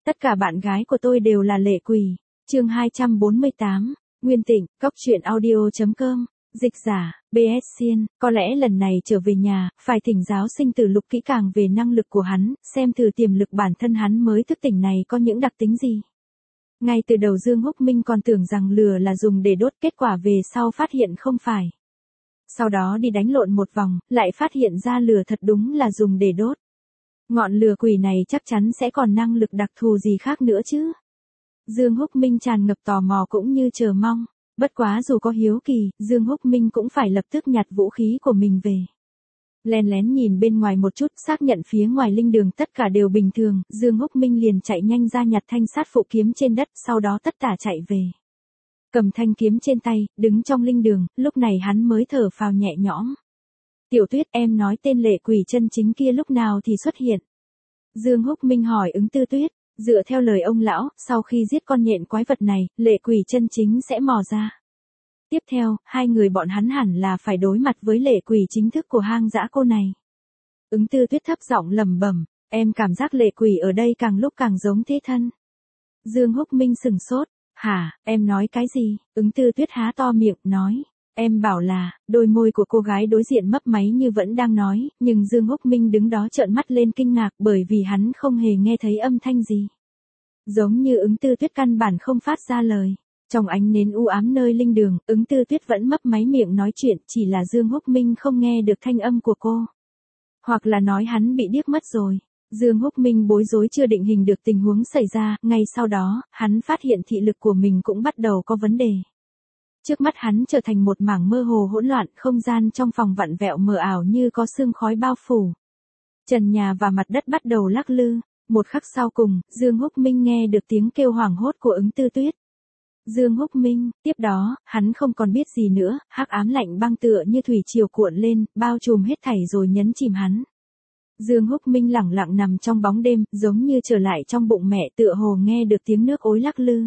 Tất cả bạn gái của tôi đều là lệ quỷ. Chương 248, Nguyên Tịnh, Cóc truyện audio.com, dịch giả, BS Xiên, có lẽ lần này trở về nhà, phải thỉnh giáo sinh tử Lục kỹ càng về năng lực của hắn, xem thử tiềm lực bản thân hắn mới thức tỉnh này có những đặc tính gì. Ngay từ đầu Dương Húc Minh còn tưởng rằng lửa là dùng để đốt, kết quả về sau phát hiện không phải. Sau đó đi đánh lộn một vòng, lại phát hiện ra lửa thật đúng là dùng để đốt. Ngọn lửa quỷ này chắc chắn sẽ còn năng lực đặc thù gì khác nữa chứ. Dương Húc Minh tràn ngập tò mò cũng như chờ mong. Bất quá dù có hiếu kỳ, Dương Húc Minh cũng phải lập tức nhặt vũ khí của mình về. Lén lén nhìn bên ngoài một chút, xác nhận phía ngoài linh đường tất cả đều bình thường, Dương Húc Minh liền chạy nhanh ra nhặt thanh sát phụ kiếm trên đất, sau đó tất tả chạy về. Cầm thanh kiếm trên tay, đứng trong linh đường, lúc này hắn mới thở phào nhẹ nhõm. Tiểu Tuyết, em nói tên lệ quỷ chân chính kia lúc nào thì xuất hiện? Dương Húc Minh hỏi Ứng Tư Tuyết. Dựa theo lời ông lão, sau khi giết con nhện quái vật này, lệ quỷ chân chính sẽ mò ra. Tiếp theo, hai người bọn hắn hẳn là phải đối mặt với lệ quỷ chính thức của hang dã cô này. Ứng Tư Tuyết thấp giọng lẩm bẩm, em cảm giác lệ quỷ ở đây càng lúc càng giống thế thân. Dương Húc Minh sừng sốt, hả, em nói cái gì? Ứng Tư Tuyết há to miệng, nói. Em bảo là, đôi môi của cô gái đối diện mấp máy như vẫn đang nói, nhưng Dương Húc Minh đứng đó trợn mắt lên kinh ngạc bởi vì hắn không hề nghe thấy âm thanh gì. Giống như Ứng Tư Tuyết căn bản không phát ra lời. Trong ánh nến u ám nơi linh đường, Ứng Tư Tuyết vẫn mấp máy miệng nói chuyện, chỉ là Dương Húc Minh không nghe được thanh âm của cô. Hoặc là nói hắn bị điếc mất rồi. Dương Húc Minh bối rối chưa định hình được tình huống xảy ra, ngay sau đó, hắn phát hiện thị lực của mình cũng bắt đầu có vấn đề. Trước mắt hắn trở thành một mảng mơ hồ hỗn loạn, không gian trong phòng vặn vẹo mờ ảo như có sương khói bao phủ. Trần nhà và mặt đất bắt đầu lắc lư. Một khắc sau cùng, Dương Húc Minh nghe được tiếng kêu hoảng hốt của Ứng Tư Tuyết. Dương Húc Minh, tiếp đó, hắn không còn biết gì nữa, hắc ám lạnh băng tựa như thủy triều cuộn lên, bao trùm hết thảy rồi nhấn chìm hắn. Dương Húc Minh lẳng lặng nằm trong bóng đêm, giống như trở lại trong bụng mẹ, tựa hồ nghe được tiếng nước ối lắc lư.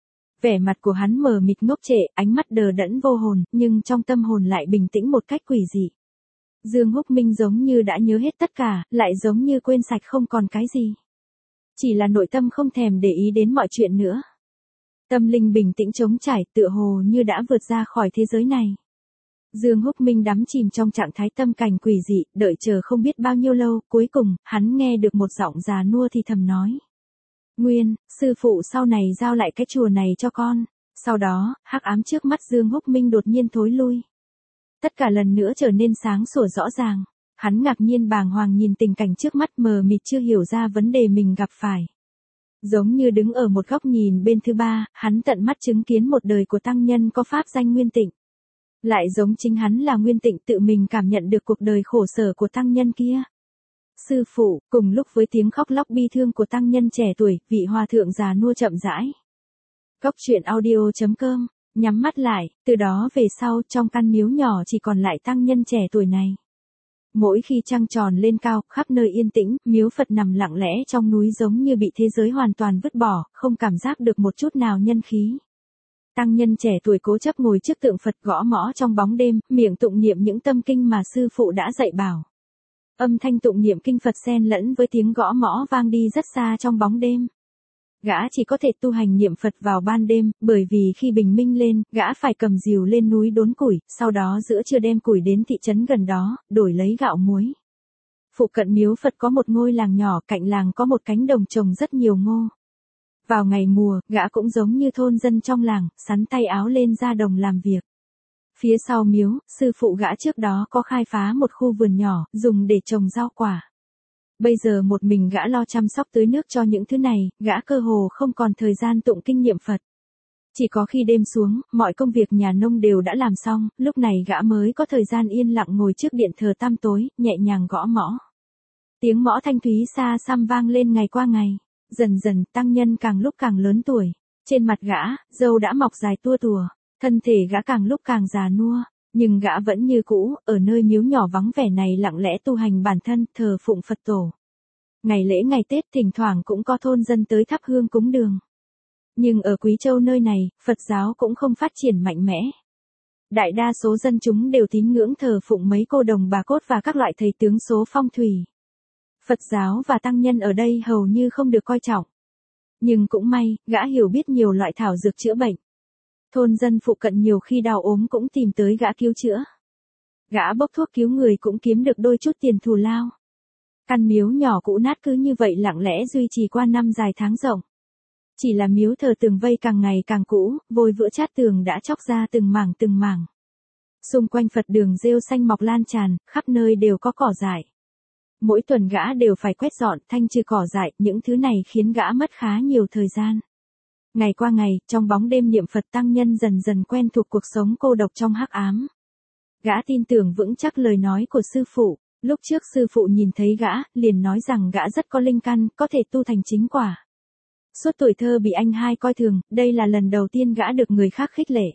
Vẻ mặt của hắn mờ mịt ngốc trệ, ánh mắt đờ đẫn vô hồn, nhưng trong tâm hồn lại bình tĩnh một cách quỷ dị. Dương Húc Minh giống như đã nhớ hết tất cả, lại giống như quên sạch không còn cái gì. Chỉ là nội tâm không thèm để ý đến mọi chuyện nữa. Tâm linh bình tĩnh trống trải, tựa hồ như đã vượt ra khỏi thế giới này. Dương Húc Minh đắm chìm trong trạng thái tâm cảnh quỷ dị, đợi chờ không biết bao nhiêu lâu, cuối cùng, hắn nghe được một giọng già nua thì thầm nói. Nguyên, sư phụ sau này giao lại cái chùa này cho con. Sau đó, hắc ám trước mắt Dương Húc Minh đột nhiên thối lui. Tất cả lần nữa trở nên sáng sủa rõ ràng. Hắn ngạc nhiên bàng hoàng nhìn tình cảnh trước mắt mờ mịt chưa hiểu ra vấn đề mình gặp phải. Giống như đứng ở một góc nhìn bên thứ ba, hắn tận mắt chứng kiến một đời của tăng nhân có pháp danh Nguyên Tịnh. Lại giống chính hắn là Nguyên Tịnh tự mình cảm nhận được cuộc đời khổ sở của tăng nhân kia. Sư phụ, cùng lúc với tiếng khóc lóc bi thương của tăng nhân trẻ tuổi, vị hòa thượng già nua chậm rãi. Cóc truyện audio.com, nhắm mắt lại, từ đó về sau trong căn miếu nhỏ chỉ còn lại tăng nhân trẻ tuổi này. Mỗi khi trăng tròn lên cao, khắp nơi yên tĩnh, miếu Phật nằm lặng lẽ trong núi giống như bị thế giới hoàn toàn vứt bỏ, không cảm giác được một chút nào nhân khí. Tăng nhân trẻ tuổi cố chấp ngồi trước tượng Phật gõ mõ trong bóng đêm, miệng tụng niệm những tâm kinh mà sư phụ đã dạy bảo. Âm thanh tụng niệm kinh Phật xen lẫn với tiếng gõ mõ vang đi rất xa trong bóng đêm. Gã chỉ có thể tu hành niệm Phật vào ban đêm, bởi vì khi bình minh lên, gã phải cầm rìu lên núi đốn củi, sau đó giữa trưa đem củi đến thị trấn gần đó, đổi lấy gạo muối. Phụ cận miếu Phật có một ngôi làng nhỏ, cạnh làng có một cánh đồng trồng rất nhiều ngô. Vào ngày mùa, gã cũng giống như thôn dân trong làng, sắn tay áo lên ra đồng làm việc. Phía sau miếu, sư phụ gã trước đó có khai phá một khu vườn nhỏ, dùng để trồng rau quả. Bây giờ một mình gã lo chăm sóc tưới nước cho những thứ này, gã cơ hồ không còn thời gian tụng kinh niệm Phật. Chỉ có khi đêm xuống, mọi công việc nhà nông đều đã làm xong, lúc này gã mới có thời gian yên lặng ngồi trước điện thờ tăm tối, nhẹ nhàng gõ mõ. Tiếng mõ thanh thúy xa xăm vang lên ngày qua ngày. Dần dần, tăng nhân càng lúc càng lớn tuổi. Trên mặt gã, râu đã mọc dài tua tùa. Thân thể gã càng lúc càng già nua. Nhưng gã vẫn như cũ, ở nơi miếu nhỏ vắng vẻ này lặng lẽ tu hành bản thân, thờ phụng Phật tổ. Ngày lễ ngày Tết thỉnh thoảng cũng có thôn dân tới thắp hương cúng đường. Nhưng ở Quý Châu nơi này, Phật giáo cũng không phát triển mạnh mẽ. Đại đa số dân chúng đều tín ngưỡng thờ phụng mấy cô đồng bà cốt và các loại thầy tướng số phong thủy. Phật giáo và tăng nhân ở đây hầu như không được coi trọng. Nhưng cũng may, gã hiểu biết nhiều loại thảo dược chữa bệnh. Thôn dân phụ cận nhiều khi đau ốm cũng tìm tới gã cứu chữa. Gã bốc thuốc cứu người cũng kiếm được đôi chút tiền thù lao. Căn miếu nhỏ cũ nát cứ như vậy lặng lẽ duy trì qua năm dài tháng rộng. Chỉ là miếu thờ tường vây càng ngày càng cũ, vôi vữa chát tường đã chóc ra từng mảng từng mảng. Xung quanh Phật đường rêu xanh mọc lan tràn, khắp nơi đều có cỏ dại. Mỗi tuần gã đều phải quét dọn, thanh trừ cỏ dại, những thứ này khiến gã mất khá nhiều thời gian. Ngày qua ngày, trong bóng đêm niệm Phật tăng nhân dần dần quen thuộc cuộc sống cô độc trong hắc ám. Gã tin tưởng vững chắc lời nói của sư phụ. Lúc trước sư phụ nhìn thấy gã, liền nói rằng gã rất có linh căn, có thể tu thành chính quả. Suốt tuổi thơ bị anh hai coi thường, đây là lần đầu tiên gã được người khác khích lệ.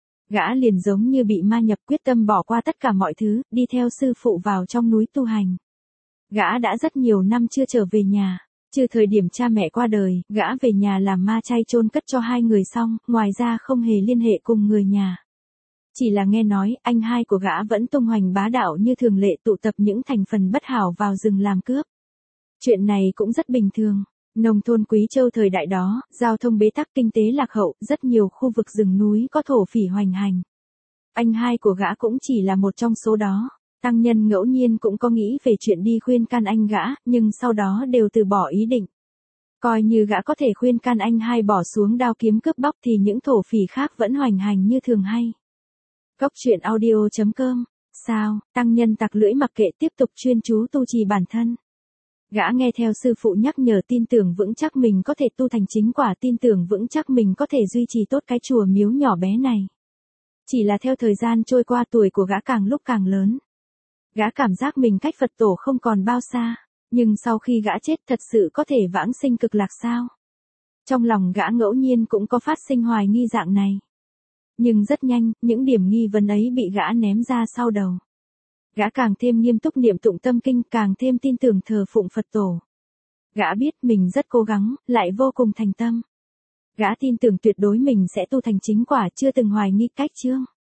Gã liền giống như bị ma nhập, quyết tâm bỏ qua tất cả mọi thứ, đi theo sư phụ vào trong núi tu hành. Gã đã rất nhiều năm chưa trở về nhà. Trừ thời điểm cha mẹ qua đời, gã về nhà làm ma chay chôn cất cho hai người xong, ngoài ra không hề liên hệ cùng người nhà. Chỉ là nghe nói, anh hai của gã vẫn tung hoành bá đạo như thường lệ, tụ tập những thành phần bất hảo vào rừng làm cướp. Chuyện này cũng rất bình thường. Nông thôn Quý Châu thời đại đó, giao thông bế tắc, kinh tế lạc hậu, rất nhiều khu vực rừng núi có thổ phỉ hoành hành. Anh hai của gã cũng chỉ là một trong số đó. Tăng nhân ngẫu nhiên cũng có nghĩ về chuyện đi khuyên can anh gã, nhưng sau đó đều từ bỏ ý định. Coi như gã có thể khuyên can anh hai bỏ xuống đao kiếm cướp bóc thì những thổ phỉ khác vẫn hoành hành như thường hay. Góc truyện audio.com. Sao, tăng nhân tặc lưỡi mặc kệ, tiếp tục chuyên chú tu trì bản thân. Gã nghe theo sư phụ nhắc nhở, tin tưởng vững chắc mình có thể tu thành chính quả, tin tưởng vững chắc mình có thể duy trì tốt cái chùa miếu nhỏ bé này. Chỉ là theo thời gian trôi qua, tuổi của gã càng lúc càng lớn. Gã cảm giác mình cách Phật tổ không còn bao xa, nhưng sau khi gã chết thật sự có thể vãng sinh cực lạc sao? Trong lòng gã ngẫu nhiên cũng có phát sinh hoài nghi dạng này. Nhưng rất nhanh, những điểm nghi vấn ấy bị gã ném ra sau đầu. Gã càng thêm nghiêm túc niệm tụng tâm kinh, càng thêm tin tưởng thờ phụng Phật tổ. Gã biết mình rất cố gắng, lại vô cùng thành tâm. Gã tin tưởng tuyệt đối mình sẽ tu thành chính quả, chưa từng hoài nghi cách chương.